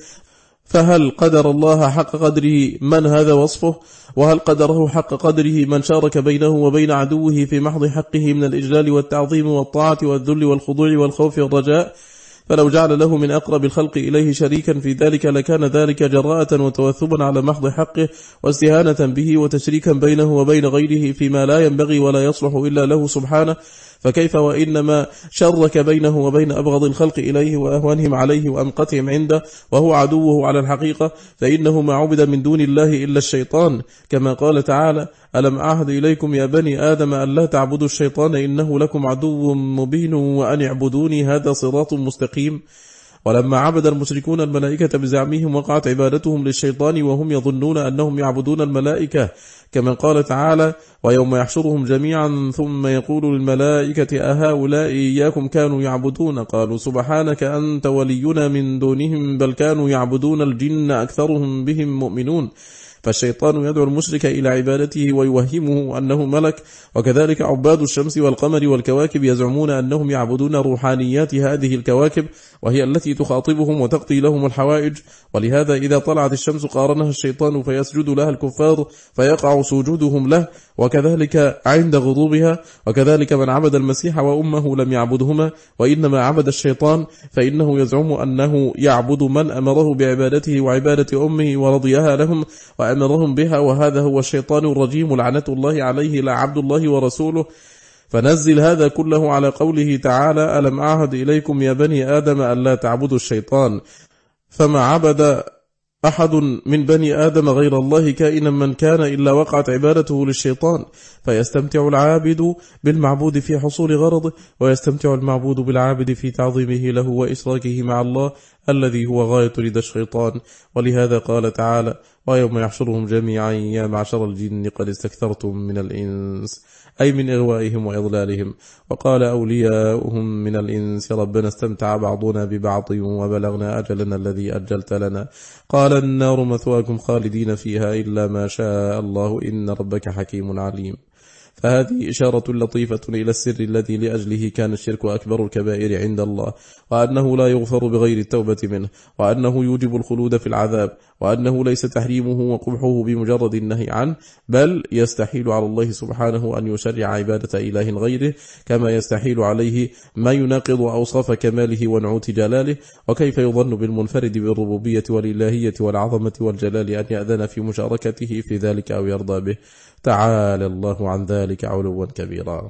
فهل قدر الله حق قدره من هذا وصفه؟ وهل قدره حق قدره من شارك بينه وبين عدوه في محض حقه من الإجلال والتعظيم والطاعة والذل والخضوع والخوف والرجاء؟ فلو جعل له من أقرب الخلق إليه شريكا في ذلك لكان ذلك جراءة وتوثبا على محض حقه واستهانة به وتشريكا بينه وبين غيره فيما لا ينبغي ولا يصلح إلا له سبحانه. فكيف وإنما شرك بينه وبين أبغض الخلق إليه وأهوانهم عليه وأمقتهم عنده وهو عدوه على الحقيقة، فإنه ما عبد من دون الله إلا الشيطان، كما قال تعالى: ألم أعهد إليكم يا بني آدم أن لا تعبدوا الشيطان إنه لكم عدو مبين وأن اعبدوني هذا صراط مستقيم. ولما عبد المشركون الملائكة بزعمهم وقعت عبادتهم للشيطان وهم يظنون أنهم يعبدون الملائكة، كما قال تعالى: ويوم يحشرهم جميعا ثم يقول للملائكة أهؤلاء إياكم كانوا يعبدون قالوا سبحانك أنت ولينا من دونهم بل كانوا يعبدون الجن أكثرهم بهم مؤمنون. فالشيطان يدعو المشرك إلى عبادته ويوهمه أنه ملك، وكذلك عباد الشمس والقمر والكواكب يزعمون أنهم يعبدون روحانيات هذه الكواكب وهي التي تخاطبهم وتقضي لهم الحوائج. ولهذا إذا طلعت الشمس قارنها الشيطان فيسجد لها الكفار فيقع سجودهم له، وكذلك عند غروبها. وكذلك من عبد المسيح وأمه لم يعبدهما وإنما عبد الشيطان، فإنه يزعم أنه يعبد من أمره بعبادته وعبادة أمه ورضيها لهم وأمرهم بها، وهذا هو الشيطان الرجيم لعنة الله عليه لا عبد الله ورسوله. فنزل هذا كله على قوله تعالى: ألم أعهد إليكم يا بني آدم أن لا تعبدوا الشيطان. فما عبد أحد من بني آدم غير الله كائنا من كان إلا وقعت عبادته للشيطان، فيستمتع العابد بالمعبود في حصول غرضه، ويستمتع المعبود بالعابد في تعظيمه له وإشراكه مع الله الذي هو غاية رضا الشيطان. ولهذا قال تعالى: ويوم يحشرهم جميعا يا معشر الجن قد استكثرتم من الإنس، أي من إغوائهم وإضلالهم. وقال أولياؤهم من الإنس: ربنا استمتع بعضنا ببعض وبلغنا أجلنا الذي أجلت لنا، قال النار مثواكم خالدين فيها إلا ما شاء الله إن ربك حكيم عليم. فهذه إشارة لطيفة إلى السر الذي لأجله كان الشرك أكبر الكبائر عند الله، وأنه لا يغفر بغير التوبة منه، وأنه يوجب الخلود في العذاب، وأنه ليس تحريمه وقبحه بمجرد النهي عنه، بل يستحيل على الله سبحانه أن يشرع عبادة إله غيره، كما يستحيل عليه ما يناقض أوصاف كماله ونعوت جلاله. وكيف يظن بالمنفرد بالربوبية والإلهية والعظمة والجلال أن يأذن في مشاركته في ذلك أو يرضى به؟ تعالى الله عن ذلك علوا كبيرا.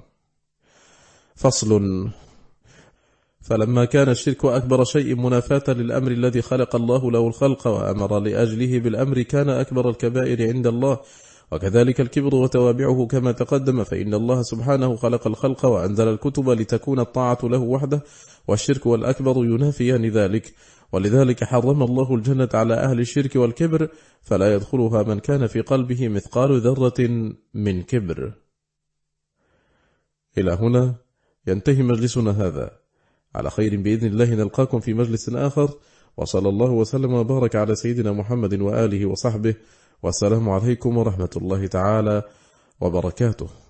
فصل. فلما كان الشرك أكبر شيء منافاة للأمر الذي خلق الله له الخلق وأمر لأجله بالأمر كان أكبر الكبائر عند الله، وكذلك الكبر وتوابعه كما تقدم، فإن الله سبحانه خلق الخلق وأنزل الكتب لتكون الطاعة له وحده، والشرك والأكبر ينافيان ذلك، ولذلك حرم الله الجنة على أهل الشرك والكبر، فلا يدخلها من كان في قلبه مثقال ذرة من كبر. إلى هنا ينتهي مجلسنا هذا، على خير بإذن الله نلقاكم في مجلس آخر، وصلى الله وسلم وبارك على سيدنا محمد وآله وصحبه، والسلام عليكم ورحمة الله تعالى وبركاته.